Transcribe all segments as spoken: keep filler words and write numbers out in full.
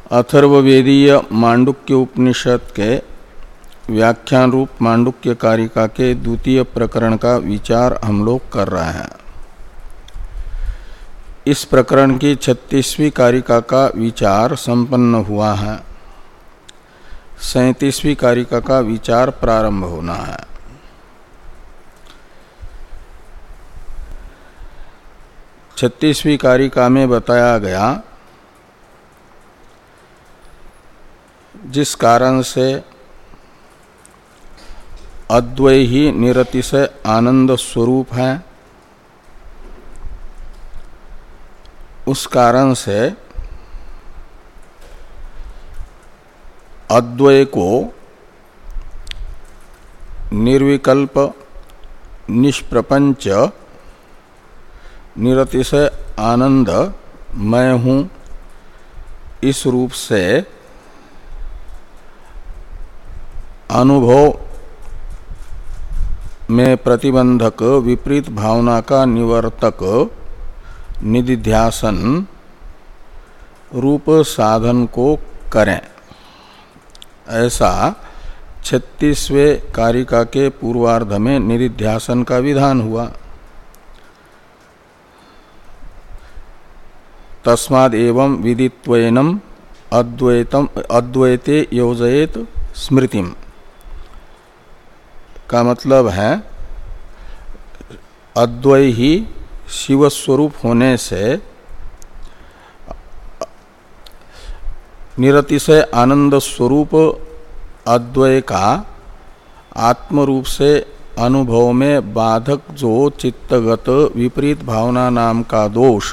अथर्ववेदीय मांडुक्य उपनिषद के व्याख्यान रूप मांडुक्य कारिका के द्वितीय प्रकरण का विचार हम लोग कर रहे हैं। इस प्रकरण की छत्तीसवीं कारिका का विचार संपन्न हुआ है। सैंतीसवीं कारिका का विचार प्रारंभ होना है। छत्तीसवीं कारिका में बताया गया जिस कारण से अद्वय ही निरतिशय आनंद स्वरूप है, उस कारण से अद्वय को निर्विकल्प निष्प्रपंच निरतिशय आनंद मैं हूँ इस रूप से अनुभव में प्रतिबंधक विपरीत भावना का निवर्तक निदिध्यासन रूप साधन को करें, ऐसा छत्तीसवें कारिका के पूर्वार्ध में निदिध्यासन का विधान हुआ। तस्माद् एवं विदित्वेनम अद्वैतम अद्वैते योजयेत स्मृतिम का मतलब है अद्वय ही शिव स्वरूप होने से निरतिशय आनंद स्वरूप अद्वय का आत्म रूप से अनुभव में बाधक जो चित्तगत विपरीत भावना नाम का दोष,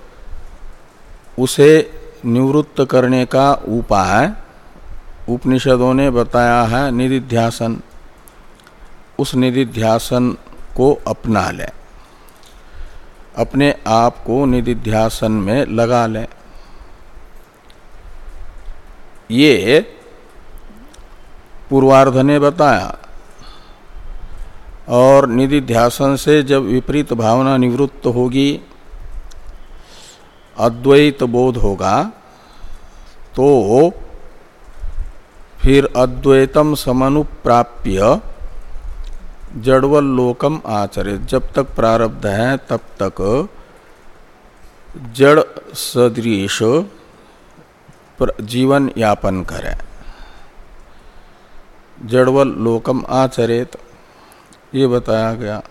उसे निवृत्त करने का उपाय उपनिषदों ने बताया है निदिध्यासन। उस निदिध्यासन को अपना लें, अपने आप को निदिध्यासन में लगा लें। ये पूर्वार्ध ने बताया। और निदिध्यासन से जब विपरीत भावना निवृत्त होगी, अद्वैत बोध होगा, तो फिर अद्वैतम समनुप्राप्य जड़वल लोकम आचरित। जब तक प्रारब्ध है तब तक जड़ सदृश जीवन यापन करें। जड़वल लोकम आचरित ये बताया गया।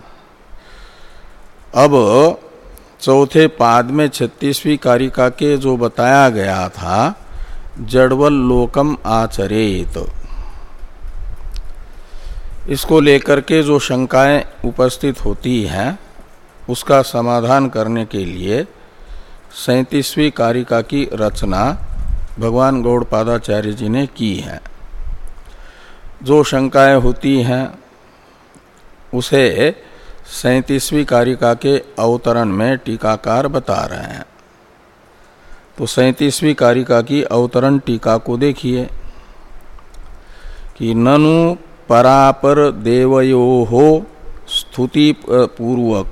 अब चौथे पाद में छत्तीसवीं कारिका के जो बताया गया था जड़वल लोकम आचरेत, इसको लेकर के जो शंकाएं उपस्थित होती हैं उसका समाधान करने के लिए सैंतीसवीं कारिका की रचना भगवान गौड़पादाचार्य जी ने की है। जो शंकाएं होती हैं उसे सैंतीसवीं कारिका के अवतरण में टीकाकार बता रहे हैं। तो सैंतीसवीं कारिका की अवतरण टीका को देखिए कि ननु परापर देवयोः स्तुति पूर्वक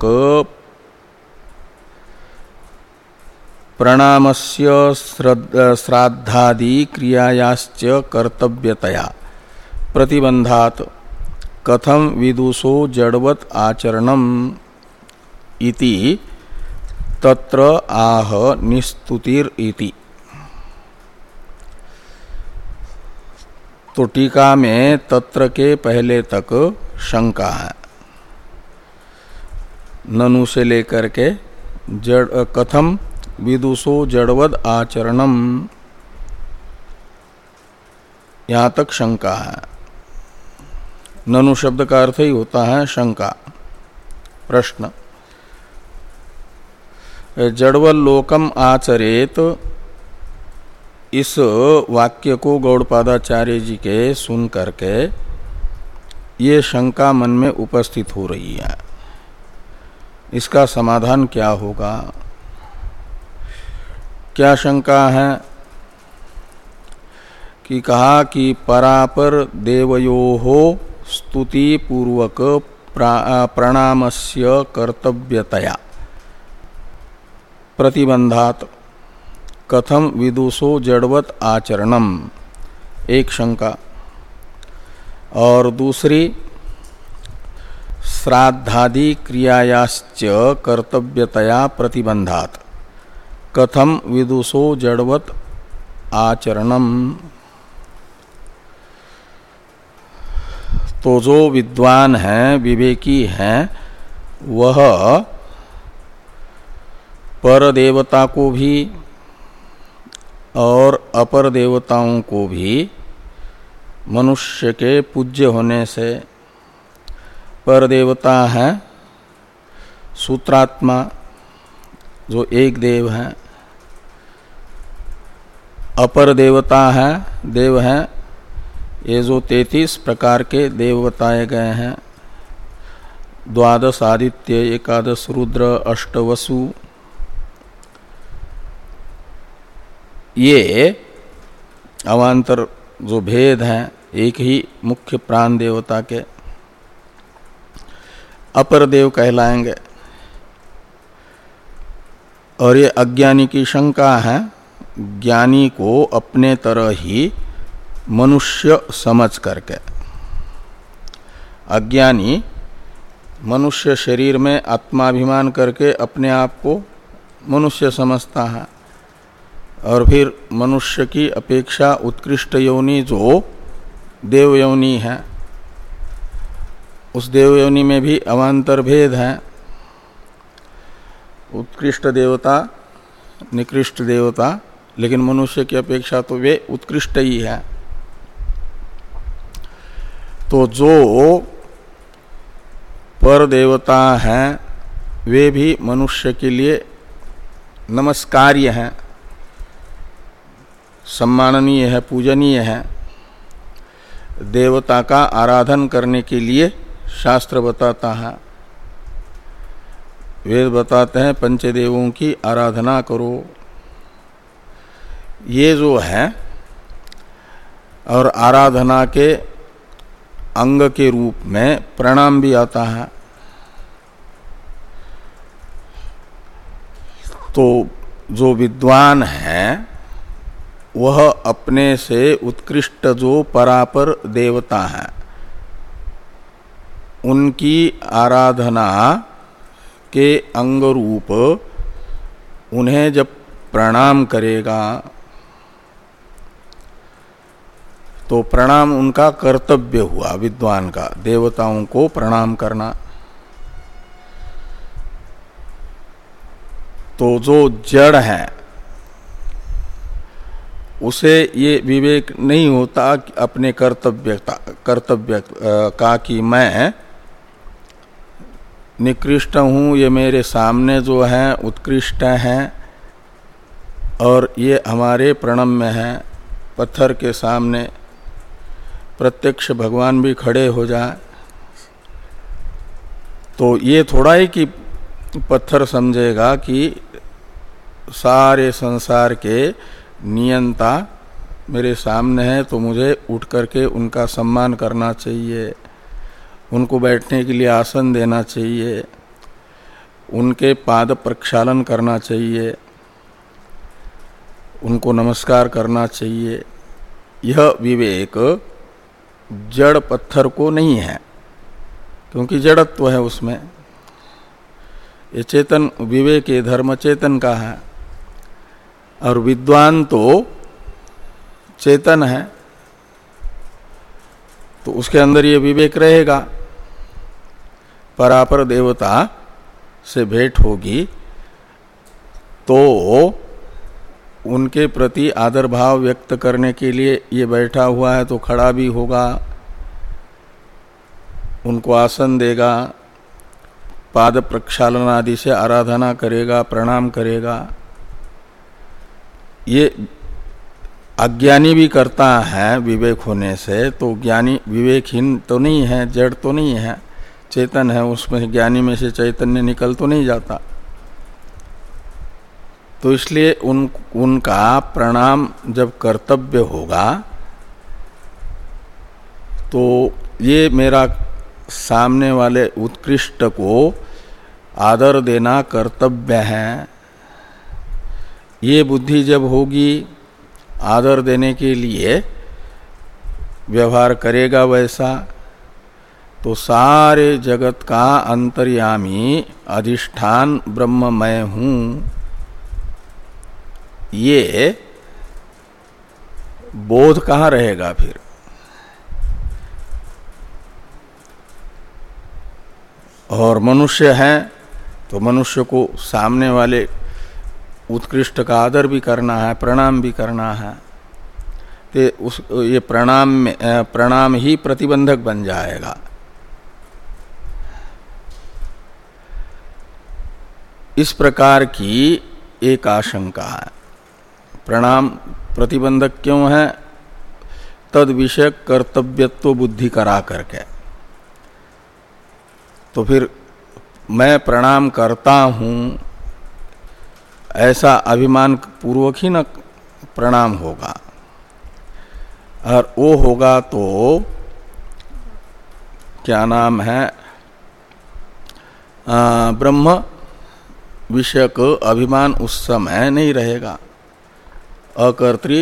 प्रणामस्य श्राद्धादि क्रियायाश्च कर्तव्यतया प्रतिबंधात् कथम विदुषो जड़वत आचरणम इति तत्र आह निस्तुतिर इति। तो टीका में तत्र के पहले तक शंका है। ननु से लेकर के जड़ कथम विदुषो जड़वद आचरणम यहाँ तक शंका है। ननु शब्द का अर्थ ही होता है शंका, प्रश्न। जड़वल लोकम आचरेत, इस वाक्य को गौड़पादाचार्य जी के सुन करके ये शंका मन में उपस्थित हो रही है। इसका समाधान क्या होगा? क्या शंका है कि कहा कि परापर देवयोः स्तुति पूर्वक प्रणामस्य कर्तव्यतया प्रतिबंधात कथम विदुषो जड़वत आचरणम, एक शंका। और दूसरी श्राद्धादि क्रियायाश्च कर्तव्यतया प्रतिबंधात कथम विदुषो जड़वत आचरणम। तो जो विद्वान है, विवेकी है, वह पर देवता को भी और अपर देवताओं को भी मनुष्य के पूज्य होने से, पर देवता है सूत्रात्मा जो एक देव है, अपर देवता है देव है ये जो तैंतीस प्रकार के देव बताए गए हैं, द्वादश आदित्य, एकादश रुद्र, अष्ट वसु, ये अवान्तर जो भेद हैं एक ही मुख्य प्राण देवता के अपर देव कहलाएंगे। और ये अज्ञानी की शंका है, ज्ञानी को अपने तरह ही मनुष्य समझ करके। अज्ञानी मनुष्य शरीर में आत्माभिमान करके अपने आप को मनुष्य समझता है, और फिर मनुष्य की अपेक्षा उत्कृष्ट योनि जो देव योनि है, उस देव योनि में भी अवान्तर भेद है। उत्कृष्ट देवता, निकृष्ट देवता, लेकिन मनुष्य की अपेक्षा तो वे उत्कृष्ट ही है। तो जो पर देवता हैं वे भी मनुष्य के लिए नमस्कार्य हैं, सम्माननीय है, पूजनीय है। देवता का आराधन करने के लिए शास्त्र बताता है, वेद बताते हैं पंचदेवों की आराधना करो। ये जो है, और आराधना के अंग के रूप में प्रणाम भी आता है। तो जो विद्वान है वह अपने से उत्कृष्ट जो परापर देवता हैं उनकी आराधना के अंग रूप उन्हें जब प्रणाम करेगा तो प्रणाम उनका कर्तव्य हुआ, विद्वान का देवताओं को प्रणाम करना। तो जो जड़ है उसे ये विवेक नहीं होता अपने कर्तव्य कर्तव्य का कि मैं निकृष्ट हूँ, ये मेरे सामने जो है उत्कृष्ट हैं, और ये हमारे प्रणम्य हैं। पत्थर के सामने प्रत्यक्ष भगवान भी खड़े हो जाए तो ये थोड़ा ही कि पत्थर समझेगा कि सारे संसार के नियंता मेरे सामने है, तो मुझे उठ करके उनका सम्मान करना चाहिए, उनको बैठने के लिए आसन देना चाहिए, उनके पाद प्रक्षालन करना चाहिए, उनको नमस्कार करना चाहिए। यह विवेक जड़ पत्थर को नहीं है, क्योंकि जड़त्व है उसमें। ये चेतन विवेक ये धर्म चेतन का है, और विद्वान तो चेतन है, तो उसके अंदर ये विवेक रहेगा। परापर देवता से भेंट होगी तो उनके प्रति आदर भाव व्यक्त करने के लिए ये बैठा हुआ है तो खड़ा भी होगा, उनको आसन देगा, पाद प्रक्षालन आदि से आराधना करेगा, प्रणाम करेगा। ये अज्ञानी भी करता है विवेक होने से, तो ज्ञानी विवेकहीन तो नहीं है, जड़ तो नहीं है, चेतन है, उसमें ज्ञानी में से चैतन्य निकल तो नहीं जाता। तो इसलिए उन उनका प्रणाम जब कर्तव्य होगा तो ये मेरा सामने वाले उत्कृष्ट को आदर देना कर्तव्य है, ये बुद्धि जब होगी, आदर देने के लिए व्यवहार करेगा वैसा, तो सारे जगत का अंतर्यामी अधिष्ठान ब्रह्म मैं हूं, ये बोध कहाँ रहेगा फिर? और मनुष्य है तो मनुष्य को सामने वाले उत्कृष्ट का आदर भी करना है, प्रणाम भी करना है, तो उस ये प्रणाम में प्रणाम ही प्रतिबंधक बन जाएगा। इस प्रकार की एक आशंका है। प्रणाम प्रतिबंधक क्यों है? तद विषय कर्तव्यत्व बुद्धि करा करके। तो फिर मैं प्रणाम करता हूं ऐसा अभिमान पूर्वक ही न प्रणाम होगा, और वो होगा तो क्या नाम है, आ, ब्रह्म विषयक अभिमान उस समय नहीं रहेगा। अकर्तृ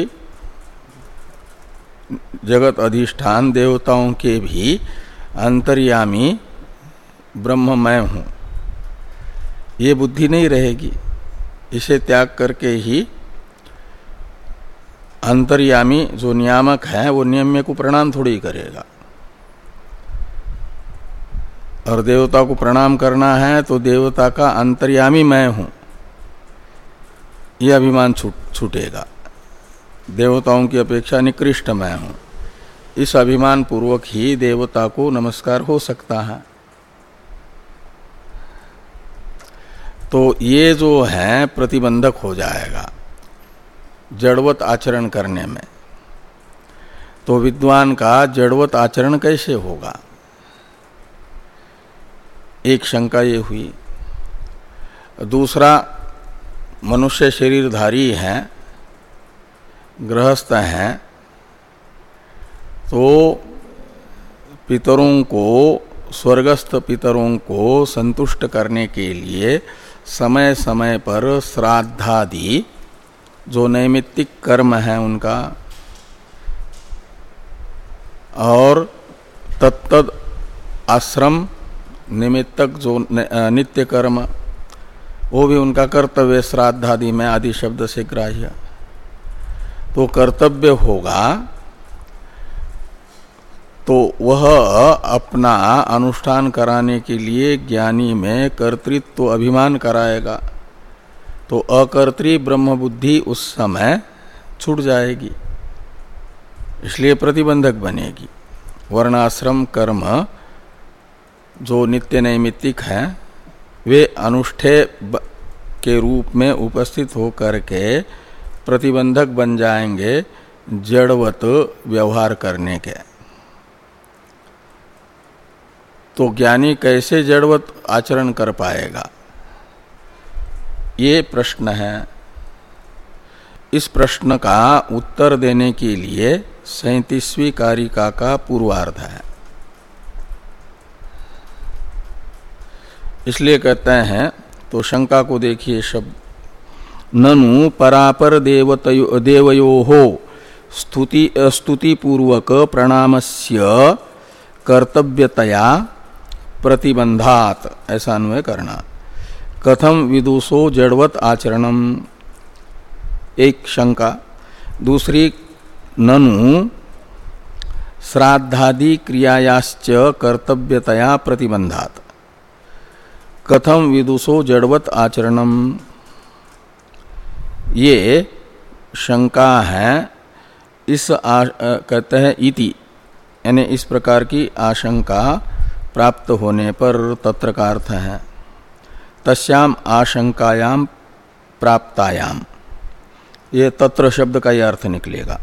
जगत अधिष्ठान देवताओं के भी अंतर्यामी ब्रह्म मैं हूं, ये बुद्धि नहीं रहेगी। इसे त्याग करके ही अंतर्यामी जो नियामक है वो नियम्य को प्रणाम थोड़ी करेगा। और देवता को प्रणाम करना है तो देवता का अंतर्यामी मैं हूं, यह अभिमान छूट छूटेगा। देवताओं की अपेक्षा निकृष्ट मैं हूं, इस अभिमान पूर्वक ही देवता को नमस्कार हो सकता है। तो ये जो है प्रतिबंधक हो जाएगा जड़वत आचरण करने में। तो विद्वान का जड़वत आचरण कैसे होगा? एक शंका ये हुई। दूसरा, मनुष्य शरीरधारी है, गृहस्थ हैं, तो पितरों को, स्वर्गस्थ पितरों को संतुष्ट करने के लिए समय समय पर श्राद्धादि जो नैमित्तिक कर्म है उनका, और तत्तद आश्रम निमित्तक जो नित्य कर्म, वो भी उनका कर्तव्य श्राद्धादि में आदि शब्द से ग्राह्य। तो कर्तव्य होगा तो वह अपना अनुष्ठान कराने के लिए ज्ञानी में कर्तृत्व अभिमान कराएगा, तो अकर्तृ ब्रह्म बुद्धि उस समय छूट जाएगी, इसलिए प्रतिबंधक बनेगी। वर्णाश्रम कर्म जो नित्य नैमित्तिक हैं वे अनुष्ठेय के रूप में उपस्थित होकर के प्रतिबंधक बन जाएंगे जड़वत व्यवहार करने के। तो ज्ञानी कैसे जड़वत आचरण कर पाएगा, ये प्रश्न है। इस प्रश्न का उत्तर देने के लिए सैंतीसवीं कारिका का पूर्वार्ध है। इसलिए कहते हैं, तो शंका को देखिए शब्द, ननु परापर देवतयो देवयोहो स्तुति स्तुति पूर्वक प्रणामस्य कर्तव्यतया प्रतिबंधात, ऐसा अन्वय करना। कथम विदुषो जड़वत आचरणम, एक शंका। दूसरी, ननु श्राद्धादि क्रियायाश्च कर्तव्यतया प्रतिबंधात, कथम विदुषो जड़वत आचरणम, ये शंका है। इस आ, कहते हैं इति, यानी इस प्रकार की आशंका प्राप्त होने पर तत्र का अर्थ है तस्याम आशंकायाम प्राप्तायाम, ये तत्र शब्द का यह अर्थ निकलेगा।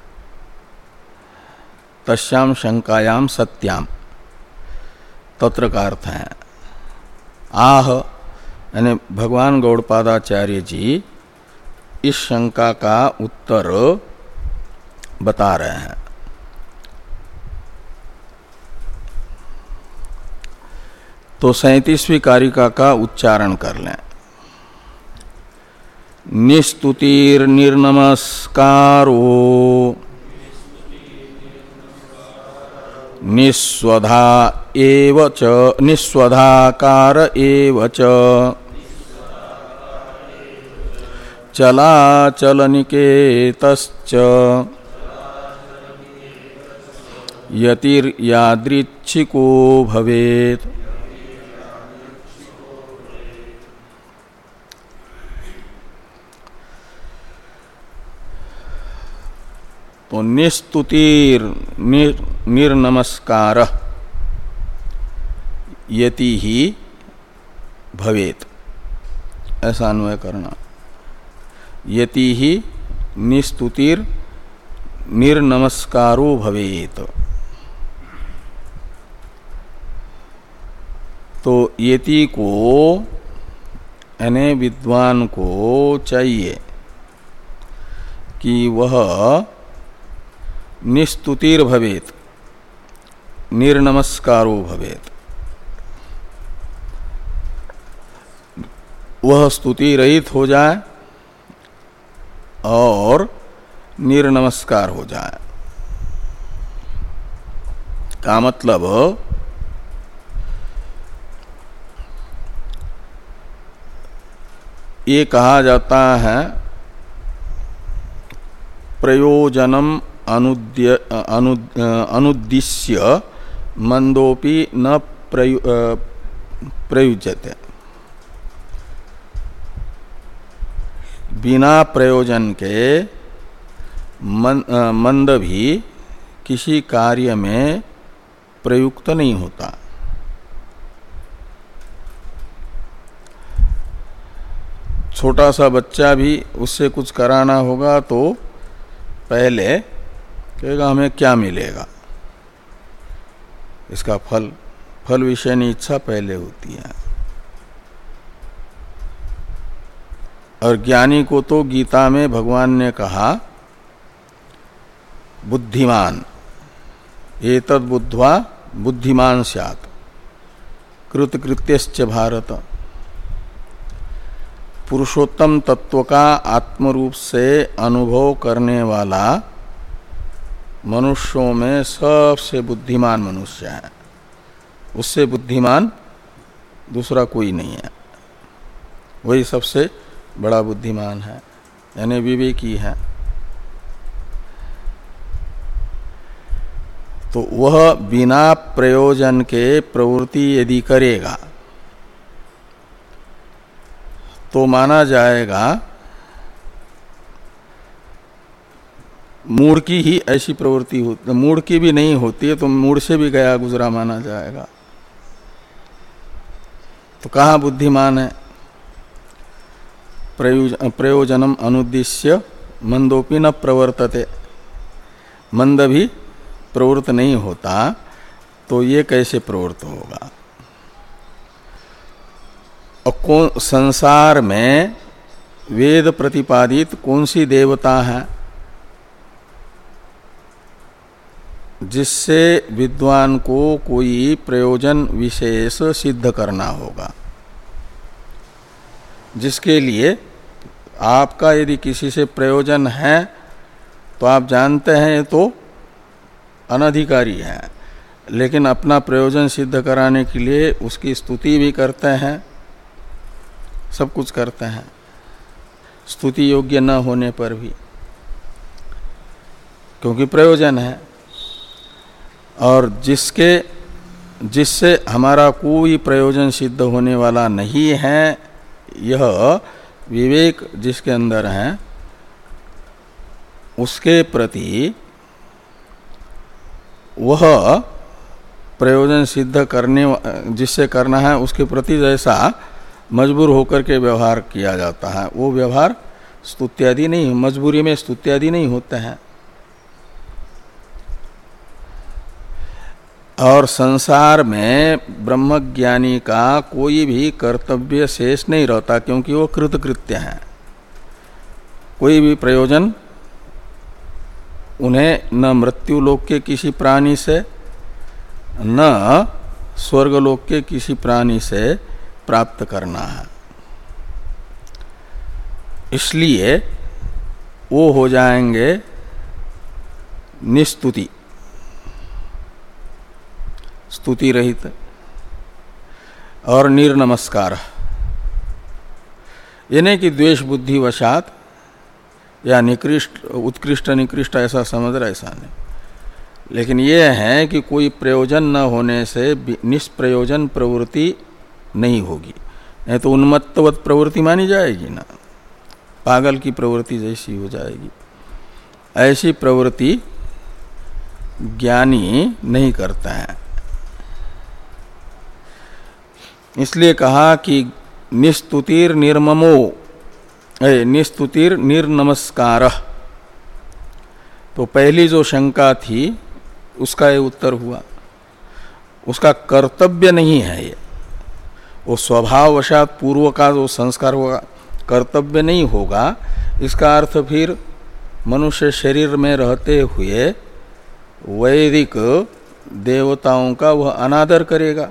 तस्याम शंकायाम सत्याम, तत्र का अर्थ है आह, यानी भगवान गौड़पादाचार्य जी इस शंका का उत्तर बता रहे हैं। तो सैंतीसवीं कारिका का उच्चारण कर लें। निस्तुतिर्निर्नमस्कारो निस्वधा एव च निस्वधाकार एव च चलाचलनिकेतश्च यतिर्यादृच्छिको भवेत्। तो निस्तुतिर निर, निर्नमस्कार यति ही भवेत, ऐसा अन्वय करना। यति ही निस्तुतिर निर्नमस्कारो भवेत। तो यति को यानी विद्वान को चाहिए कि वह निस्तुतिर भवेत, निर्नमस्कारो भवेत। वह स्तुति रहित हो जाए और निर्नमस्कार हो जाए। का मतलब ये कहा जाता है प्रयोजनम अनुद्य अनु, अनुद्दिश्य मंदोपि न प्रयु, प्रयुज्यते। बिना प्रयोजन के मन, मंद भी किसी कार्य में प्रयुक्त नहीं होता। छोटा सा बच्चा भी उससे कुछ कराना होगा तो पहले कहेगा हमें क्या मिलेगा, इसका फल फल विषयनी इच्छा पहले होती है। और ज्ञानी को तो गीता में भगवान ने कहा बुद्धिमान एतद् बुद्ध्वा बुद्धिमान स्यात् कृतकृत्यश्च भारत। पुरुषोत्तम तत्व का आत्मरूप से अनुभव करने वाला मनुष्यों में सबसे बुद्धिमान मनुष्य है। उससे बुद्धिमान दूसरा कोई नहीं है, वही सबसे बड़ा बुद्धिमान है, यानी विवेकी है। तो वह बिना प्रयोजन के प्रवृत्ति यदि करेगा तो माना जाएगा मूढ़ की ही ऐसी प्रवृत्ति होती, मूढ़ की भी नहीं होती है तो मूढ़ से भी गया गुजरा माना जाएगा। तो कहाँ बुद्धिमान है? प्रयोजन प्रयोजनम अनुद्दिश्य मंदोपि न प्रवर्तते। मंद भी प्रवृत्त नहीं होता तो ये कैसे प्रवृत्त होगा? और कौन संसार में वेद प्रतिपादित कौन सी देवता है जिससे विद्वान को कोई प्रयोजन विशेष सिद्ध करना होगा, जिसके लिए आपका यदि किसी से प्रयोजन है तो आप जानते हैं तो अनधिकारी है, लेकिन अपना प्रयोजन सिद्ध कराने के लिए उसकी स्तुति भी करते हैं, सब कुछ करते हैं, स्तुति योग्य न होने पर भी, क्योंकि प्रयोजन है। और जिसके जिससे हमारा कोई प्रयोजन सिद्ध होने वाला नहीं है, यह विवेक जिसके अंदर है, उसके प्रति वह प्रयोजन सिद्ध करने जिससे करना है उसके प्रति जैसा मजबूर होकर के व्यवहार किया जाता है, वो व्यवहार स्तुत्यादि नहीं, मजबूरी में स्तुत्यादि नहीं होते हैं। और संसार में ब्रह्मज्ञानी का कोई भी कर्तव्य शेष नहीं रहता, क्योंकि वो कृतकृत्य है। कोई भी प्रयोजन उन्हें न मृत्युलोक के किसी प्राणी से न स्वर्गलोक के किसी प्राणी से प्राप्त करना है। इसलिए वो हो जाएंगे निस्तुति, स्तुति रहित, और निर्नमस्कार। यानी कि द्वेष बुद्धि वशात या निकृष्ट उत्कृष्ट निकृष्ट ऐसा समझ रहा, ऐसा नहीं। लेकिन यह है कि कोई प्रयोजन न होने से निष्प्रयोजन प्रवृत्ति नहीं होगी, नहीं तो उन्मत्तवत प्रवृत्ति मानी जाएगी ना, पागल की प्रवृत्ति जैसी हो जाएगी। ऐसी प्रवृत्ति ज्ञानी नहीं करता है। इसलिए कहा कि निस्तुतिर निर्ममो निस्तुतिर निर्नमस्कार। तो पहली जो शंका थी उसका ये उत्तर हुआ। उसका कर्तव्य नहीं है ये, वो स्वभाववशात पूर्व का जो संस्कार होगा कर्तव्य नहीं होगा। इसका अर्थ फिर मनुष्य शरीर में रहते हुए वैदिक देवताओं का वह अनादर करेगा,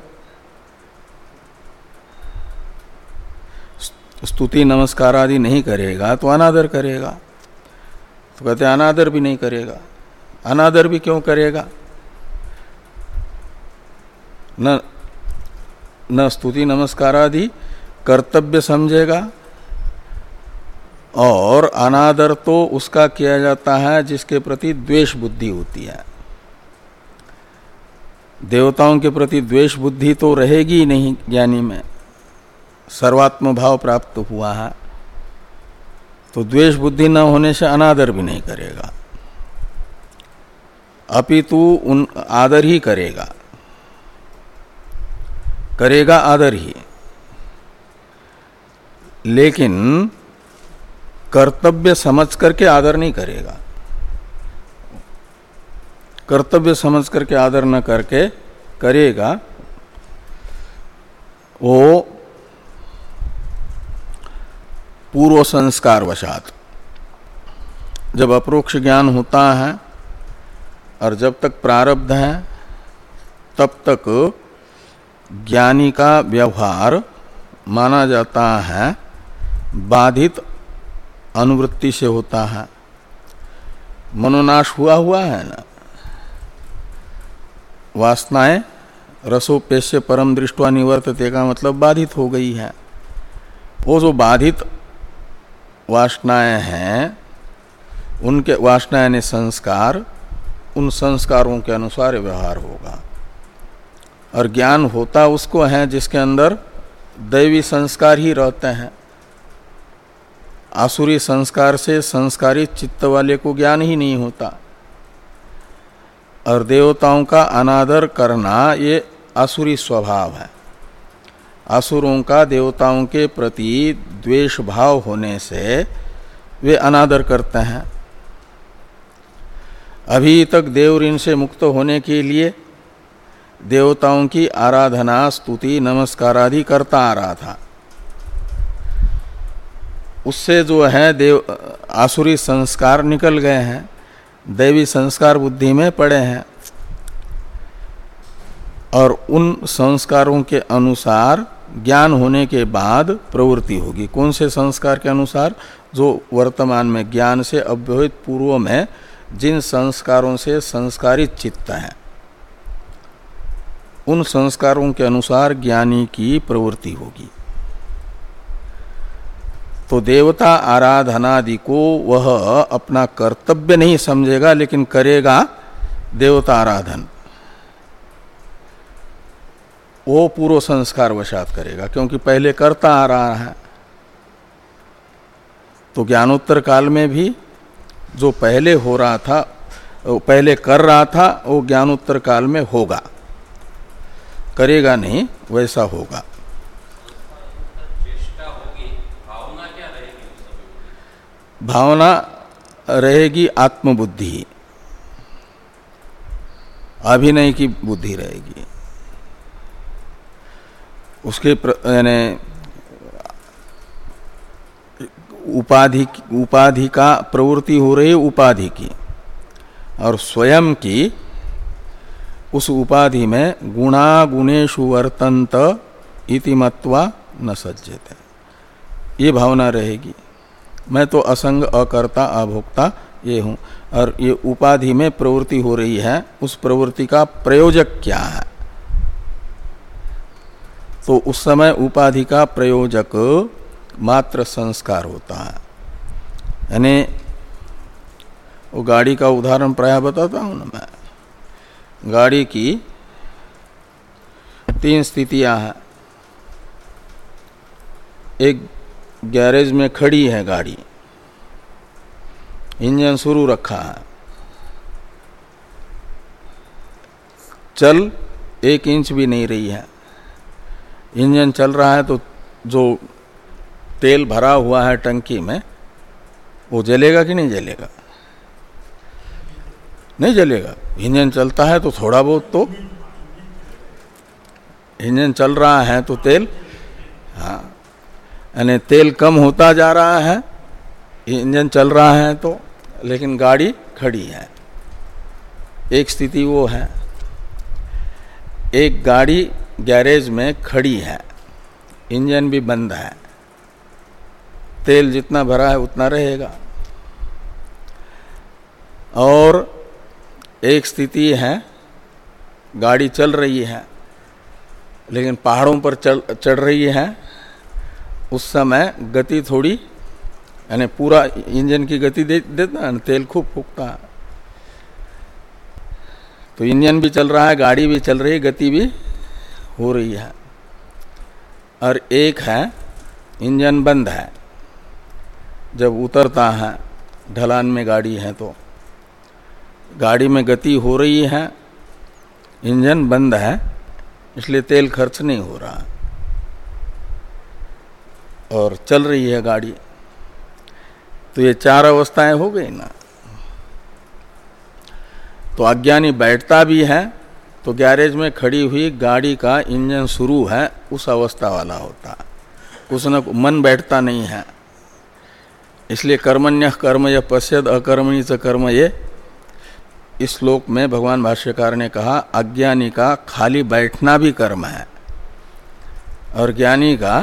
स्तुति नमस्कार आदि नहीं करेगा तो अनादर करेगा। तो कहते अनादर भी नहीं करेगा। अनादर भी क्यों करेगा? न न स्तुति नमस्कार आदि कर्तव्य समझेगा, और अनादर तो उसका किया जाता है जिसके प्रति द्वेष बुद्धि होती है। देवताओं के प्रति द्वेष बुद्धि तो रहेगी ही नहीं ज्ञानी में, सर्वात्म भाव प्राप्त हुआ है, तो द्वेष बुद्धि न होने से अनादर भी नहीं करेगा, अपितु उन आदर ही करेगा, करेगा आदर ही। लेकिन कर्तव्य समझ करके आदर नहीं करेगा। कर्तव्य समझ करके आदर न करके करेगा वो पूर्व संस्कार वशात। जब अप्रोक्ष ज्ञान होता है और जब तक प्रारब्ध है तब तक ज्ञानी का व्यवहार माना जाता है बाधित अनुवृत्ति से होता है। मनोनाश हुआ हुआ है ना, वासनाएं रसोपेश्य परम दृष्टवा निवर्तते का मतलब बाधित हो गई है। वो जो बाधित वासनाएं हैं उनके वासनाएं ने संस्कार, उन संस्कारों के अनुसार व्यवहार होगा। और ज्ञान होता उसको है जिसके अंदर दैवी संस्कार ही रहते हैं। आसुरी संस्कार से संस्कारित चित्त वाले को ज्ञान ही नहीं होता। और देवताओं का अनादर करना ये आसुरी स्वभाव है। असुरों का देवताओं के प्रति द्वेष भाव होने से वे अनादर करते हैं। अभी तक देव ऋण से मुक्त होने के लिए देवताओं की आराधना स्तुति नमस्कार आदि करता आ रहा था। उससे जो है देव आसुरी संस्कार निकल गए हैं, दैवी संस्कार बुद्धि में पड़े हैं, और उन संस्कारों के अनुसार ज्ञान होने के बाद प्रवृत्ति होगी। कौन से संस्कार के अनुसार? जो वर्तमान में ज्ञान से अव्यवहित पूर्व में जिन संस्कारों से संस्कारित चित्त है उन संस्कारों के अनुसार ज्ञानी की प्रवृत्ति होगी। तो देवता आराधनादि को वह अपना कर्तव्य नहीं समझेगा, लेकिन करेगा देवता आराधन। वो पूर्व संस्कार वशात करेगा, क्योंकि पहले करता आ रहा है। तो ज्ञानोत्तर काल में भी जो पहले हो रहा था, पहले कर रहा था, वो ज्ञानोत्तर काल में होगा। करेगा नहीं, वैसा होगा। भावना रहेगी आत्मबुद्धि, अभिनय की बुद्धि रहेगी। उसके यानी उपाधि उपाधि का प्रवृत्ति हो रही है उपाधि की, और स्वयं की उस उपाधि में गुणा गुणेषु वर्तन्त इति मत्वा न सज्जते, ये भावना रहेगी। मैं तो असंग अकर्ता अभोक्ता ये हूँ। और ये उपाधि में प्रवृत्ति हो रही है, उस प्रवृत्ति का प्रयोजक क्या है? तो उस समय उपाधि का प्रयोजक मात्र संस्कार होता है। यानी वो गाड़ी का उदाहरण प्रायः बताता हूं ना मैं। गाड़ी की तीन स्थितियां हैं। एक, गैरेज में खड़ी है गाड़ी, इंजन शुरू रखा है, चल एक इंच भी नहीं रही है। इंजन चल रहा है तो जो तेल भरा हुआ है टंकी में वो जलेगा कि नहीं जलेगा? नहीं जलेगा। इंजन चलता है तो थोड़ा बहुत तो, इंजन चल रहा है तो तेल, हाँ, यानी तेल कम होता जा रहा है, इंजन चल रहा है तो, लेकिन गाड़ी खड़ी है। एक स्थिति वो है। एक गाड़ी गैरेज में खड़ी है, इंजन भी बंद है, तेल जितना भरा है उतना रहेगा। और एक स्थिति है, गाड़ी चल रही है लेकिन पहाड़ों पर चल चढ़ रही है, उस समय गति थोड़ी, यानी पूरा इंजन की गति दे देता है, तेल खूब फूकता है, तो इंजन भी चल रहा है, गाड़ी भी चल रही है, गति भी हो रही है। और एक है इंजन बंद है, जब उतरता है ढलान में गाड़ी है तो गाड़ी में गति हो रही है, इंजन बंद है, इसलिए तेल खर्च नहीं हो रहा और चल रही है गाड़ी। तो ये चार अवस्थाएं हो गई ना। तो अज्ञानी बैठता भी है तो गैरेज में खड़ी हुई गाड़ी का इंजन शुरू है, उस अवस्था वाला होता है, कुछ न मन बैठता नहीं है। इसलिए कर्मण्यः कर्म यः पश्येद अकर्मणि च कर्म ये, इस श्लोक में भगवान भाष्यकार ने कहा अज्ञानी का खाली बैठना भी कर्म है और ज्ञानी का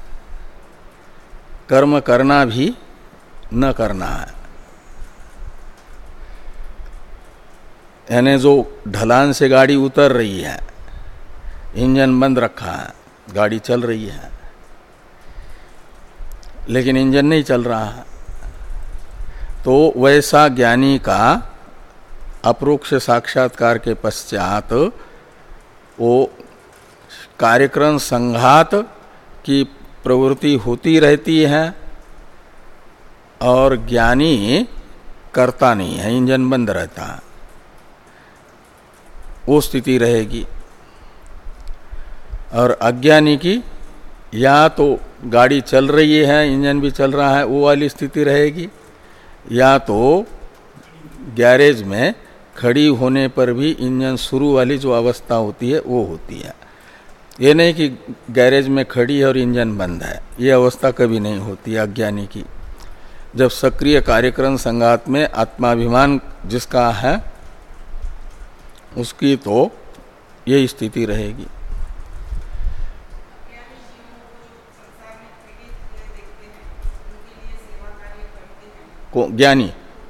कर्म करना भी न करना है। यानी जो ढलान से गाड़ी उतर रही है, इंजन बंद रखा है, गाड़ी चल रही है लेकिन इंजन नहीं चल रहा है, तो वैसा ज्ञानी का अपरोक्ष साक्षात्कार के पश्चात वो कार्यक्रम संघात की प्रवृत्ति होती रहती है और ज्ञानी करता नहीं है, इंजन बंद रहता है, वो स्थिति रहेगी। और अज्ञानी की या तो गाड़ी चल रही है, इंजन भी चल रहा है, वो वाली स्थिति रहेगी, या तो गैरेज में खड़ी होने पर भी इंजन शुरू वाली जो अवस्था होती है वो होती है। ये नहीं कि गैरेज में खड़ी है और इंजन बंद है, ये अवस्था कभी नहीं होती है अज्ञानी की। जब सक्रिय कार्यक्रम संघात में आत्माभिमान जिसका है उसकी तो यही स्थिति रहेगी। को ज्ञानी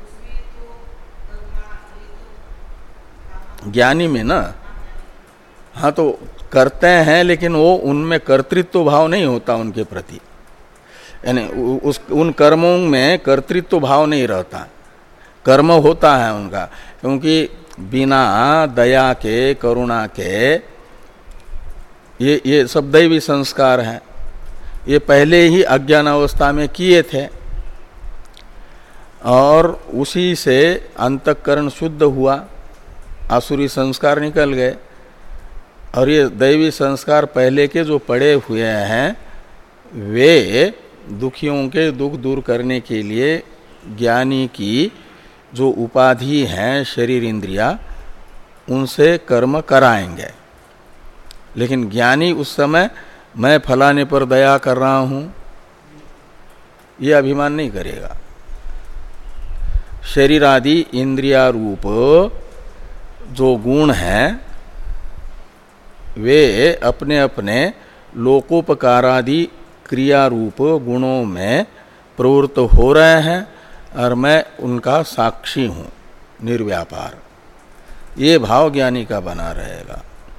ज्ञानी में ना, हाँ तो करते हैं लेकिन वो उनमें कर्तृत्व भाव नहीं होता उनके प्रति, यानी उस उन कर्मों में कर्तृत्व भाव नहीं रहता। कर्म होता है उनका, क्योंकि बिना दया के करुणा के ये ये सब दैवी संस्कार हैं, ये पहले ही अज्ञान अवस्था में किए थे और उसी से अंतःकरण शुद्ध हुआ, आसुरी संस्कार निकल गए। और ये दैवी संस्कार पहले के जो पड़े हुए हैं वे दुखियों के दुख दूर करने के लिए ज्ञानी की जो उपाधि है शरीर इंद्रिया, उनसे कर्म कराएंगे। लेकिन ज्ञानी उस समय मैं फलाने पर दया कर रहा हूं ये अभिमान नहीं करेगा। शरीर आदि इंद्रिया रूप जो गुण हैं वे अपने अपने लोकोपकारादि क्रिया रूप गुणों में प्रवृत्त हो रहे हैं और मैं उनका साक्षी हूं, निर्व्यापार। ये भाव ज्ञानी का बना रहेगा।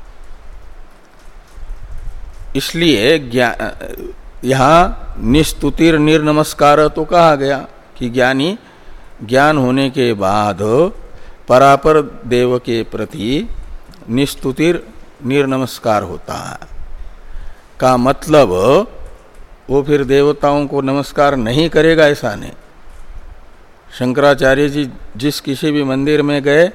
इसलिए यहाँ निस्तुतिर निर्नमस्कार तो कहा गया कि ज्ञानी ज्ञान होने के बाद परापर देव के प्रति निस्तुतिर निर्नमस्कार होता है, का मतलब वो फिर देवताओं को नमस्कार नहीं करेगा ऐसा नहीं। शंकराचार्य जी जिस किसी भी मंदिर में गए,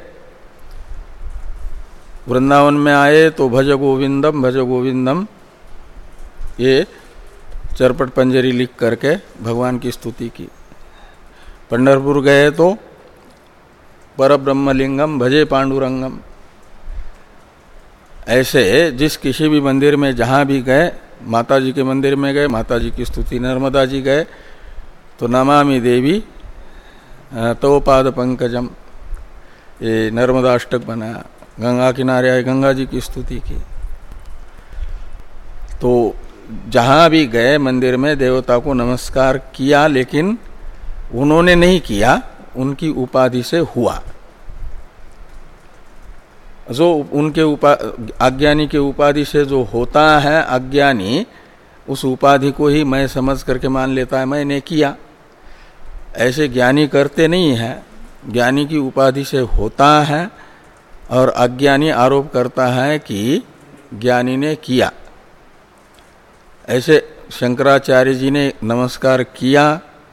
वृंदावन में आए तो भज गोविंदम भज गोविंदम ये चरपट पंजरी लिख करके भगवान की स्तुति की। पंढरपुर गए तो परब्रह्मलिंगम भजे पांडुरंगम। ऐसे जिस किसी भी मंदिर में जहाँ भी गए, माता जी के मंदिर में गए माता जी की स्तुति, नर्मदा जी गए तो नमामि देवी तव पाद पंकजम, ये नर्मदा अष्टक बनाया। गंगा किनारे आए गंगा जी की स्तुति की। तो जहाँ भी गए मंदिर में देवता को नमस्कार किया, लेकिन उन्होंने नहीं किया, उनकी उपाधि से हुआ। जो उनके उपा अज्ञानी के उपाधि से जो होता है, अज्ञानी उस उपाधि को ही मैं समझ करके मान लेता है मैंने किया। ऐसे ज्ञानी करते नहीं है। ज्ञानी की उपाधि से होता है और अज्ञानी आरोप करता है कि ज्ञानी ने किया। ऐसे शंकराचार्य जी ने नमस्कार किया,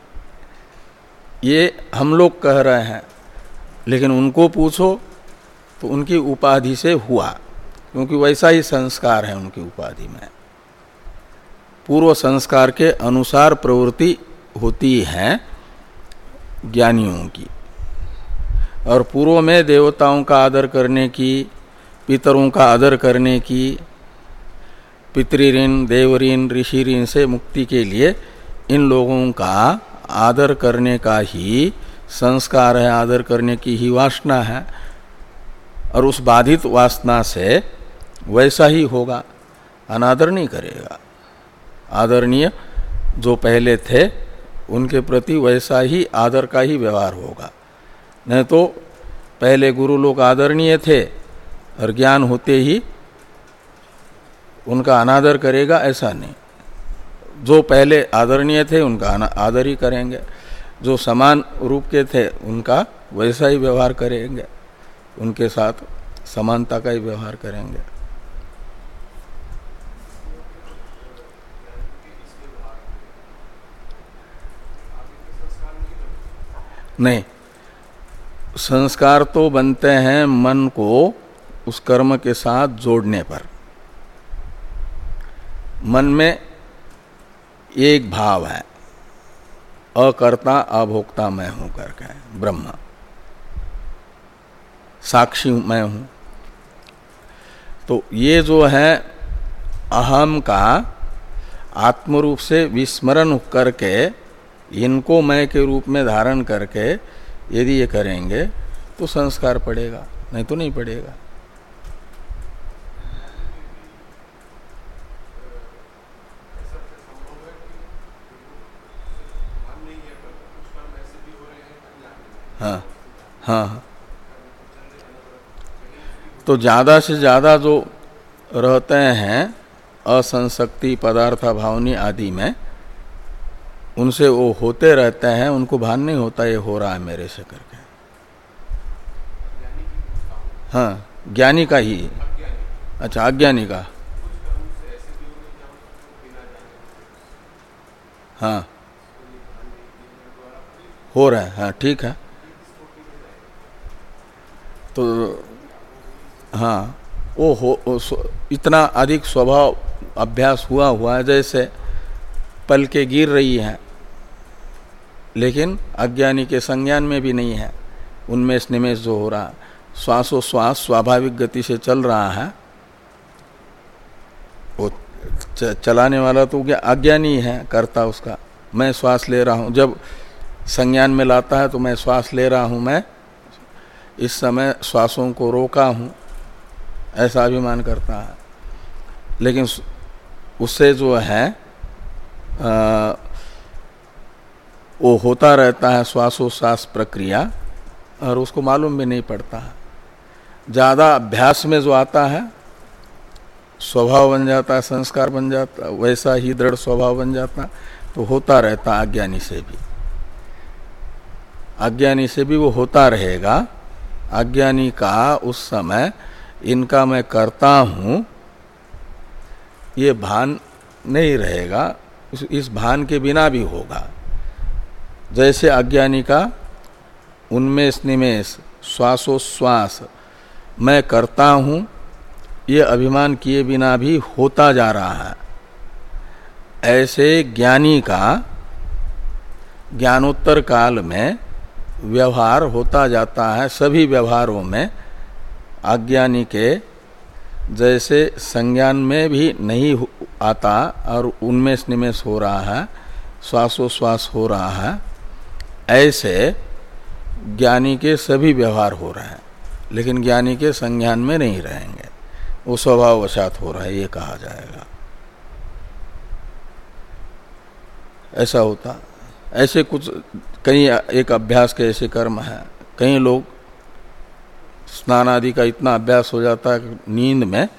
ये हम लोग कह रहे हैं, लेकिन उनको पूछो तो उनकी उपाधि से हुआ, क्योंकि वैसा ही संस्कार है उनकी उपाधि में। पूर्व संस्कार के अनुसार प्रवृत्ति होती है ज्ञानियों की। और पूर्व में देवताओं का आदर करने की, पितरों का आदर करने की, पितृऋण देवऋण ऋषि ऋण से मुक्ति के लिए इन लोगों का आदर करने का ही संस्कार है, आदर करने की ही वासना है। और उस बाधित वासना से वैसा ही होगा, अनादर नहीं करेगा। आदरणीय जो पहले थे उनके प्रति वैसा ही आदर का ही व्यवहार होगा। नहीं तो पहले गुरु लोग आदरणीय थे और ज्ञान होते ही उनका अनादर करेगा, ऐसा नहीं। जो पहले आदरणीय थे उनका आदर ही करेंगे, जो समान रूप के थे उनका वैसा ही व्यवहार करेंगे, उनके साथ समानता का ही व्यवहार करेंगे। नहीं, संस्कार तो बनते हैं मन को उस कर्म के साथ जोड़ने पर। मन में एक भाव है, अकर्ता अभोक्ता मैं हूं करके, ब्रह्म साक्षी मैं हूं। तो ये जो है अहम का आत्मरूप से विस्मरण करके, इनको मैं के रूप में धारण करके यदि ये करेंगे तो संस्कार पड़ेगा, नहीं तो नहीं पड़ेगा। हाँ हाँ, तो ज्यादा से ज्यादा जो रहते हैं असंशक्ति पदार्थ भावनी आदि में, उनसे वो होते रहते हैं, उनको भान नहीं होता ये हो रहा है मेरे से करके। हाँ, ज्ञानी का ही। अच्छा, अज्ञानी का। हाँ, हो रहा है। हाँ, ठीक है। तो हाँ, वो हो इतना अधिक स्वभाव अभ्यास हुआ हुआ है, जैसे पल के गिर रही है, लेकिन अज्ञानी के संज्ञान में भी नहीं है। उन्मेष निमेष जो हो रहा, श्वासोश्वास स्वाभाविक गति से चल रहा है, वो चलाने वाला तो क्या अज्ञानी है, करता उसका। मैं श्वास ले रहा हूँ, जब संज्ञान में लाता है तो मैं श्वास ले रहा हूँ, मैं इस समय श्वासों को रोका हूँ, ऐसा अभिमान करता है। लेकिन उससे जो है आ, वो होता रहता है श्वासोश्वास प्रक्रिया, और उसको मालूम भी नहीं पड़ता है। ज़्यादा अभ्यास में जो आता है स्वभाव बन जाता है, संस्कार बन जाता है, वैसा ही दृढ़ स्वभाव बन जाता है। तो होता रहता अज्ञानी से भी, अज्ञानी से भी वो होता रहेगा। अज्ञानी का उस समय इनका मैं करता हूँ ये भान नहीं रहेगा, इस भान के बिना भी होगा। जैसे अज्ञानी का उन्मेष निमेष श्वासोश्वास मैं करता हूँ ये अभिमान किए बिना भी होता जा रहा है, ऐसे ज्ञानी का ज्ञानोत्तर काल में व्यवहार होता जाता है। सभी व्यवहारों में अज्ञानी के जैसे संज्ञान में भी नहीं आता और उन्मेष निमेष हो रहा है, श्वासोश्वास हो रहा है, ऐसे ज्ञानी के सभी व्यवहार हो रहे हैं, लेकिन ज्ञानी के संज्ञान में नहीं रहेंगे, वो स्वभाववशात हो रहा है, ये कहा जाएगा। ऐसा होता, ऐसे कुछ कई एक अभ्यास के ऐसे कर्म हैं। कई लोग स्नान आदि का इतना अभ्यास हो जाता है कि नींद में,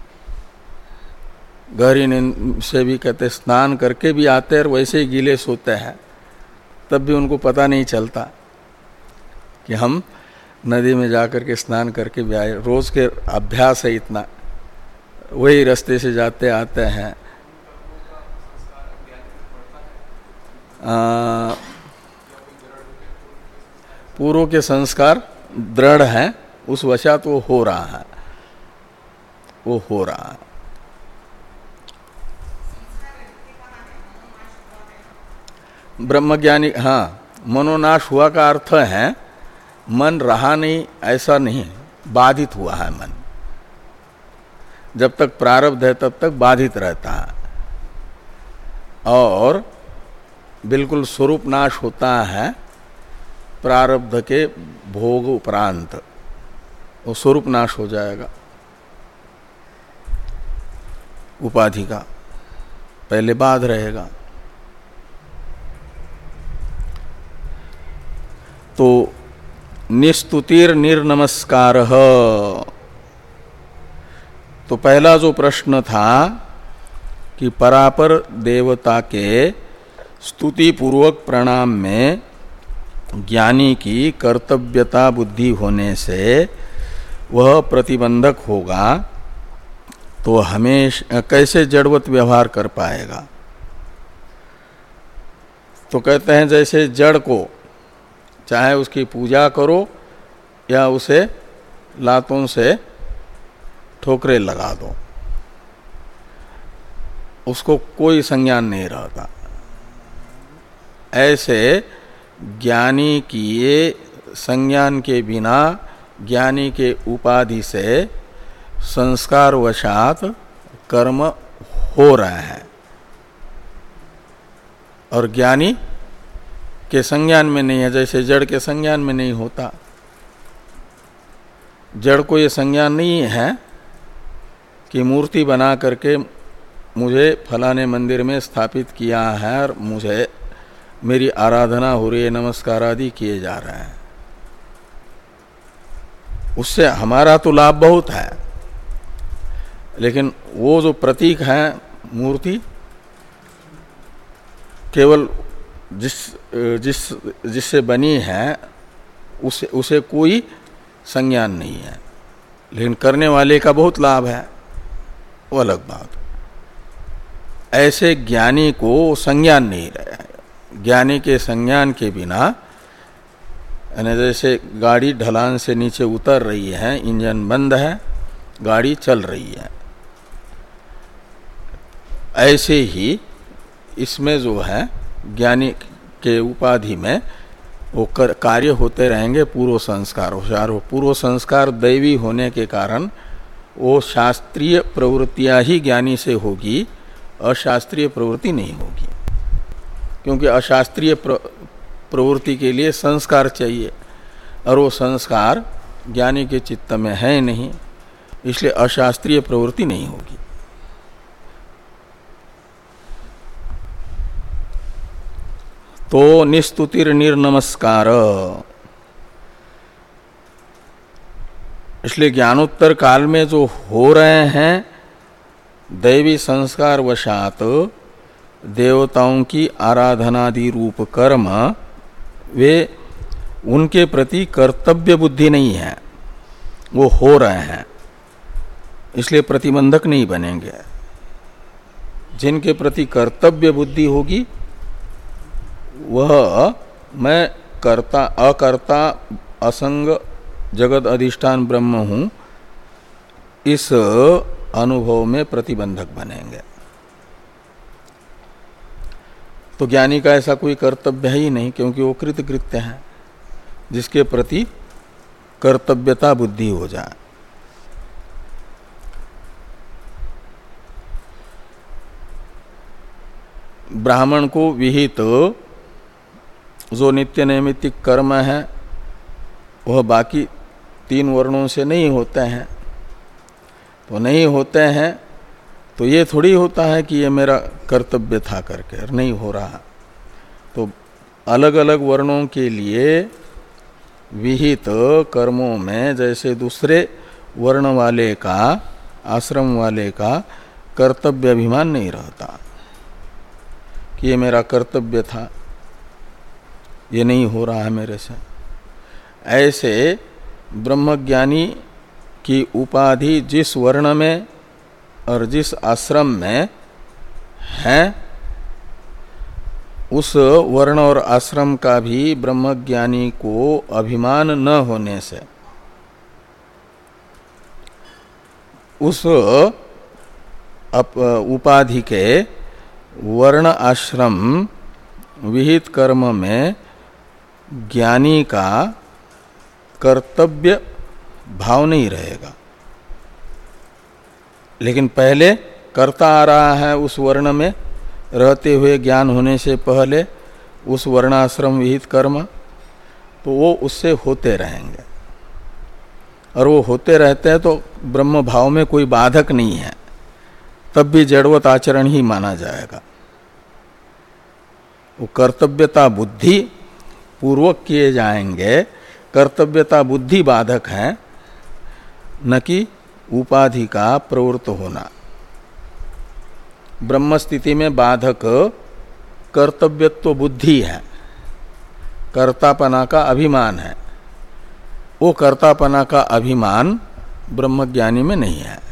गहरी नींद से भी कहते स्नान करके भी आते हैं और वैसे ही गीले सोते हैं, तब भी उनको पता नहीं चलता कि हम नदी में जाकर के स्नान करके भी आए। रोज के अभ्यास है इतना, वही रास्ते से जाते आते हैं। पूर्व के संस्कार दृढ़ हैं, उस वशात वो हो रहा है, वो हो रहा है। ब्रह्मज्ञानी, हाँ, मनोनाश हुआ का अर्थ है मन रहा नहीं, ऐसा नहीं, बाधित हुआ है मन। जब तक प्रारब्ध है तब तक बाधित रहता है, और बिल्कुल स्वरूप नाश होता है प्रारब्ध के भोग उपरांत, वो स्वरूप नाश हो जाएगा उपाधि का, पहले बाध रहेगा। तो निस्तुतिर निर्नमस्कार, तो पहला जो प्रश्न था कि परापर देवता के स्तुति पूर्वक प्रणाम में ज्ञानी की कर्तव्यता बुद्धि होने से वह प्रतिबंधक होगा, तो हमेशा कैसे जड़वत व्यवहार कर पाएगा। तो कहते हैं जैसे जड़ को चाहे उसकी पूजा करो या उसे लातों से ठोकरे लगा दो, उसको कोई संज्ञान नहीं रहता। ऐसे ज्ञानी की ये संज्ञान के बिना ज्ञानी के उपाधि से संस्कार वशात कर्म हो रहे हैं, और ज्ञानी के संज्ञान में नहीं है, जैसे जड़ के संज्ञान में नहीं होता। जड़ को ये संज्ञान नहीं है कि मूर्ति बना करके मुझे फलाने मंदिर में स्थापित किया है और मुझे मेरी आराधना हो रही है, नमस्कार आदि किए जा रहे हैं, उससे हमारा तो लाभ बहुत है, लेकिन वो जो प्रतीक है मूर्ति, केवल जिस जिस जिससे बनी है उसे उसे कोई संज्ञान नहीं है, लेकिन करने वाले का बहुत लाभ है, वो अलग बात। ऐसे ज्ञानी को संज्ञान नहीं रहा है। ज्ञानी के संज्ञान के बिना, यानी जैसे गाड़ी ढलान से नीचे उतर रही है, इंजन बंद है, गाड़ी चल रही है, ऐसे ही इसमें जो है ज्ञानी के उपाधि में वो कार्य होते रहेंगे पूर्व संस्कार। पूर्व संस्कार दैवी होने के कारण वो शास्त्रीय प्रवृत्तियां ही ज्ञानी से होगी, अशास्त्रीय प्रवृत्ति नहीं होगी, क्योंकि अशास्त्रीय प्रवृत्ति के लिए संस्कार चाहिए, और वो संस्कार ज्ञानी के चित्त में है नहीं, इसलिए अशास्त्रीय प्रवृत्ति नहीं होगी। तो निस्तुतिर निर्नमस्कार, इसलिए ज्ञानोत्तर काल में जो हो रहे हैं दैवी संस्कार वशात देवताओं की आराधनादि रूप कर्म, वे उनके प्रति कर्तव्य बुद्धि नहीं है, वो हो रहे हैं, इसलिए प्रतिबंधक नहीं बनेंगे। जिनके प्रति कर्तव्य बुद्धि होगी वह मैं कर्ता अकर्ता असंग जगत अधिष्ठान ब्रह्म हूं, इस अनुभव में प्रतिबंधक बनेंगे। तो ज्ञानी का ऐसा कोई कर्तव्य ही नहीं, क्योंकि वो कृतकृत्य है, जिसके प्रति कर्तव्यता बुद्धि हो जाए। ब्राह्मण को विहित जो नित्य नैमित्तिक कर्म है वह बाकी तीन वर्णों से नहीं होते हैं, तो नहीं होते हैं तो ये थोड़ी होता है कि ये मेरा कर्तव्य था करके, नहीं हो रहा। तो अलग अलग वर्णों के लिए विहित कर्मों में जैसे दूसरे वर्ण वाले का, आश्रम वाले का कर्तव्य अभिमान नहीं रहता कि ये मेरा कर्तव्य था, ये नहीं हो रहा है मेरे से। ऐसे ब्रह्मज्ञानी की उपाधि जिस वर्ण में और जिस आश्रम में है, उस वर्ण और आश्रम का भी ब्रह्मज्ञानी को अभिमान न होने से उस उपाधि के वर्ण आश्रम विहित कर्म में ज्ञानी का कर्तव्य भाव नहीं रहेगा। लेकिन पहले करता आ रहा है उस वर्ण में रहते हुए, ज्ञान होने से पहले उस वर्णाश्रम विहित कर्म, तो वो उससे होते रहेंगे और वो होते रहते हैं तो ब्रह्म भाव में कोई बाधक नहीं है, तब भी जड़वत आचरण ही माना जाएगा। वो कर्तव्यता बुद्धि पूर्वक किए जाएंगे, कर्तव्यता बुद्धि बाधक है, न कि उपाधि का प्रवृत्त होना। ब्रह्म स्थिति में बाधक कर्तव्यत्व बुद्धि है, कर्तापना का अभिमान है। वो कर्तापना का अभिमान ब्रह्मज्ञानी में नहीं है।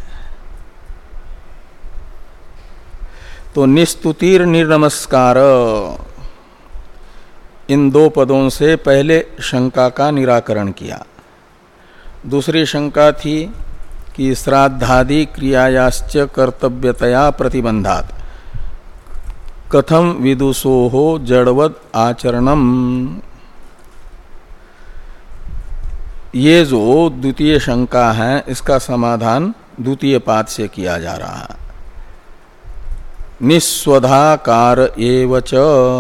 तो निस्तुतिर निर्नमस्कार, इन दो पदों से पहले शंका का निराकरण किया। दूसरी शंका थी कि श्राद्धादि क्रियायाश्च कर्तव्यतया प्रतिबंधात कथम विदुषो हो जड़वद आचरणम। ये जो द्वितीय शंका है, इसका समाधान द्वितीय पाद से किया जा रहा है। निस्वधाकार एवच,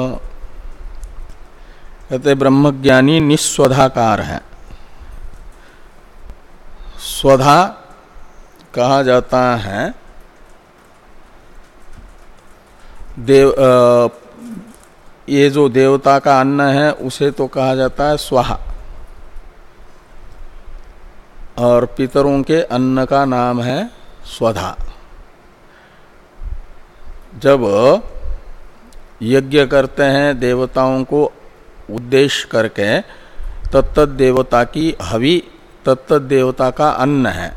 कहते ब्रह्मज्ञानी निस्वधाकार है। स्वधा कहा जाता है देव, आ, ये जो देवता का अन्न है उसे तो कहा जाता है स्वाहा, और पितरों के अन्न का नाम है स्वधा। जब यज्ञ करते हैं देवताओं को उद्देश्य करके, तत्त देवता की हवि तत्त देवता का अन्न है,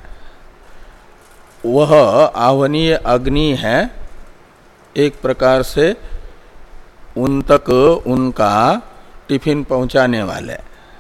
वह आह्वनीय अग्नि है, एक प्रकार से उन तक उनका टिफिन पहुंचाने वाले,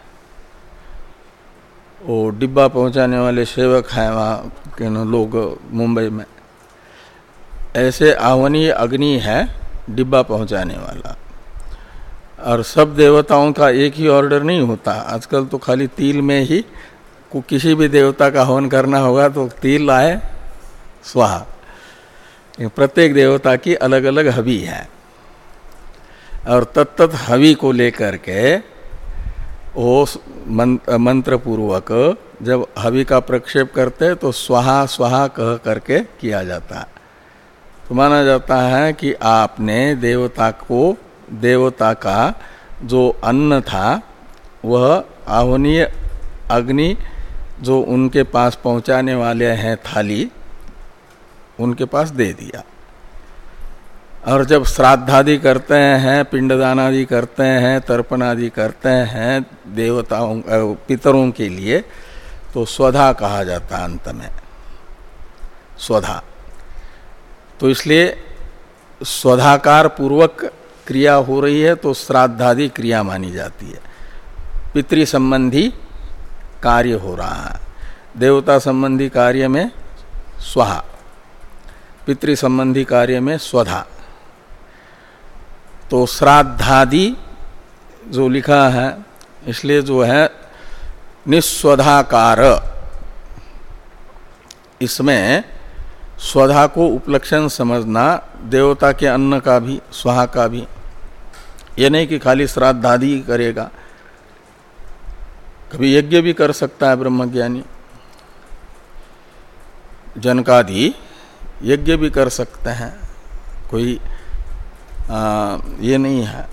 वो डिब्बा पहुंचाने वाले सेवक हैं वहाँ के लोग मुंबई में। ऐसे आह्वनीय अग्नि है डिब्बा पहुंचाने वाला। और सब देवताओं का एक ही ऑर्डर नहीं होता। आजकल तो खाली तिल में ही को किसी भी देवता का हवन करना होगा तो तिल आए स्वाहा। प्रत्येक देवता की अलग अलग हवि है, और तत्त हवि को लेकर के वो मंत्र पूर्वक जब हवि का प्रक्षेप करते हैं तो स्वाहा स्वाहा कह करके किया जाता है। तो माना जाता है कि आपने देवता को, देवता का जो अन्न था वह आह्वनीय अग्नि जो उनके पास पहुंचाने वाले हैं थाली, उनके पास दे दिया। और जब श्राद्धादि करते हैं, पिंडदान आदि करते हैं, तर्पण आदि करते हैं देवताओं पितरों के लिए, तो स्वधा कहा जाता है अंत में, स्वधा। तो इसलिए स्वधाकार पूर्वक क्रिया हो रही है तो श्राद्धादि क्रिया मानी जाती है। पितृ संबंधी कार्य हो रहा है, देवता संबंधी कार्य में स्वाहा, पितृ संबंधी कार्य में स्वधा। तो श्राद्धादि जो लिखा है, इसलिए जो है निस्वधाकार, इसमें स्वधा को उपलक्षण समझना, देवता के अन्न का भी, स्वाहा का भी। ये नहीं कि खाली श्राद्धादि करेगा, कभी यज्ञ भी कर सकता है ब्रह्मज्ञानी, जनकादि यज्ञ भी कर सकते हैं, कोई आ, ये नहीं है।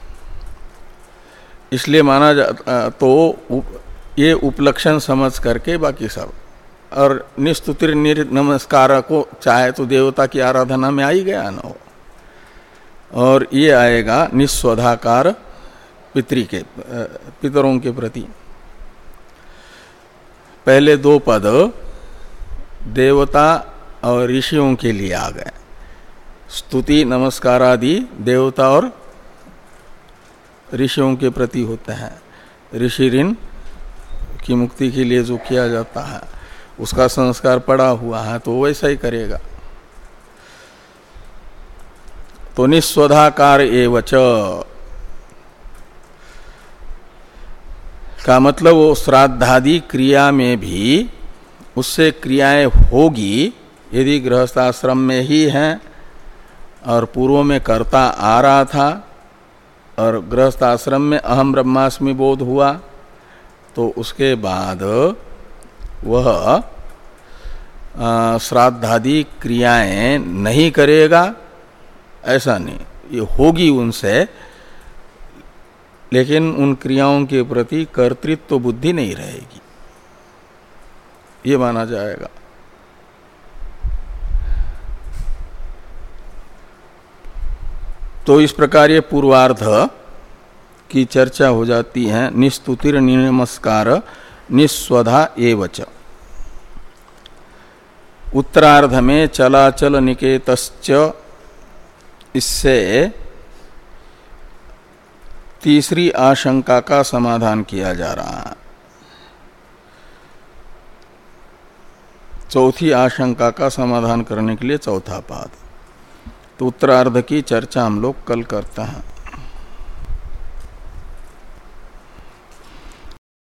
इसलिए माना जा तो उप, ये उपलक्षण समझ करके बाकी सब, और निस्तुतिर नमस्कार को चाहे तो देवता की आराधना में आ ही गया ना हो, और ये आएगा निस्वधाकार पितृ के पितरों के प्रति। पहले दो पद देवता और ऋषियों के लिए आ गए, स्तुति नमस्कार आदि देवता और ऋषियों के प्रति होते हैं। ऋषि ऋण की मुक्ति के लिए जो किया जाता है उसका संस्कार पड़ा हुआ है, तो वैसा ही करेगा। तो निस्वधाकार एवच का मतलब वो श्राद्धादि क्रिया में भी उससे क्रियाएं होगी, यदि गृहस्थाश्रम में ही हैं और पूर्व में करता आ रहा था और गृहस्थाश्रम में अहम ब्रह्मास्मि बोध हुआ, तो उसके बाद वह श्राद्धादि क्रियाएं नहीं करेगा, ऐसा नहीं, ये होगी उनसे, लेकिन उन क्रियाओं के प्रति कर्तृत्व तो बुद्धि नहीं रहेगी, ये माना जाएगा। तो इस प्रकार ये पूर्वार्ध की चर्चा हो जाती है। निस्तुतिर नमस्कार निस्वधा एवच। उत्तरार्ध में चलाचल निकेतश्च, इससे तीसरी आशंका का समाधान किया जा रहा है। चौथी आशंका का समाधान करने के लिए चौथा पाद। तो उत्तरार्ध की चर्चा हम लोग कल करते हैं।